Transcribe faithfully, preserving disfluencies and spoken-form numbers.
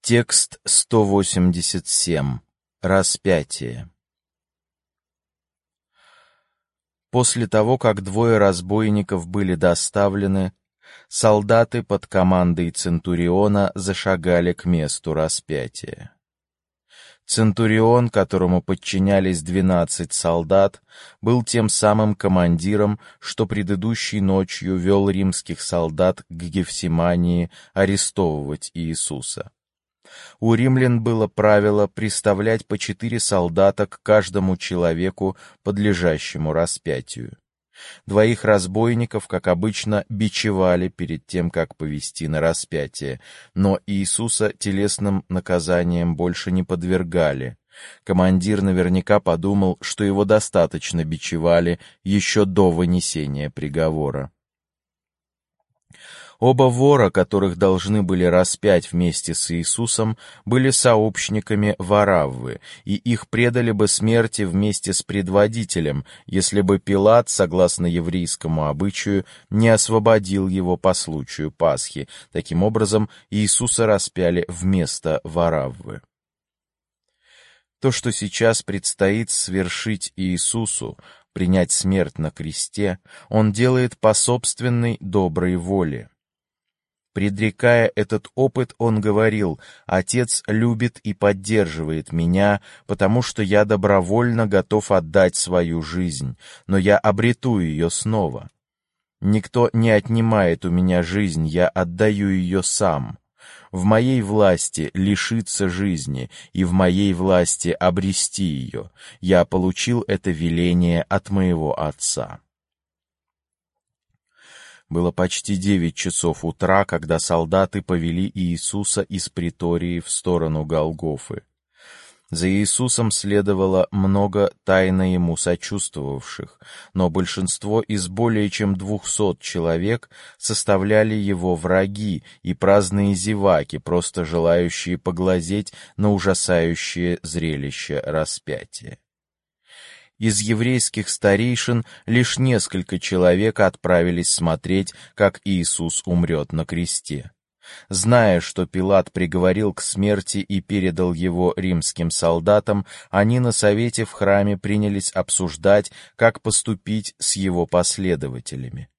Текст сто восемьдесят семь. Распятие. После того, как двое разбойников были доставлены, солдаты под командой Центуриона зашагали к месту распятия. Центурион, которому подчинялись двенадцать солдат, был тем самым командиром, что предыдущей ночью вел римских солдат к Гефсимании арестовывать Иисуса. У римлян было правило приставлять по четыре солдата к каждому человеку, подлежащему распятию. Двоих разбойников, как обычно, бичевали перед тем, как повести на распятие, но Иисуса телесным наказанием больше не подвергали. Командир наверняка подумал, что его достаточно бичевали еще до вынесения приговора. Оба вора, которых должны были распять вместе с Иисусом, были сообщниками Вараввы, и их предали бы смерти вместе с предводителем, если бы Пилат, согласно еврейскому обычаю, не освободил его по случаю Пасхи. Таким образом, Иисуса распяли вместо Вараввы. То, что сейчас предстоит свершить Иисусу, принять смерть на кресте, он делает по собственной доброй воле. Предрекая этот опыт, он говорил: «Отец любит и поддерживает меня, потому что я добровольно готов отдать свою жизнь, но я обрету ее снова. Никто не отнимает у меня жизнь, я отдаю ее сам. В моей власти лишиться жизни, и в моей власти обрести ее. Я получил это веление от моего Отца». Было почти девять часов утра, когда солдаты повели Иисуса из притории в сторону Голгофы. За Иисусом следовало много тайно ему сочувствовавших, но большинство из более чем двухсот человек составляли его враги и праздные зеваки, просто желающие поглазеть на ужасающее зрелище распятия. Из еврейских старейшин лишь несколько человек отправились смотреть, как Иисус умрет на кресте. Зная, что Пилат приговорил к смерти и передал его римским солдатам, они на совете в храме принялись обсуждать, как поступить с его последователями.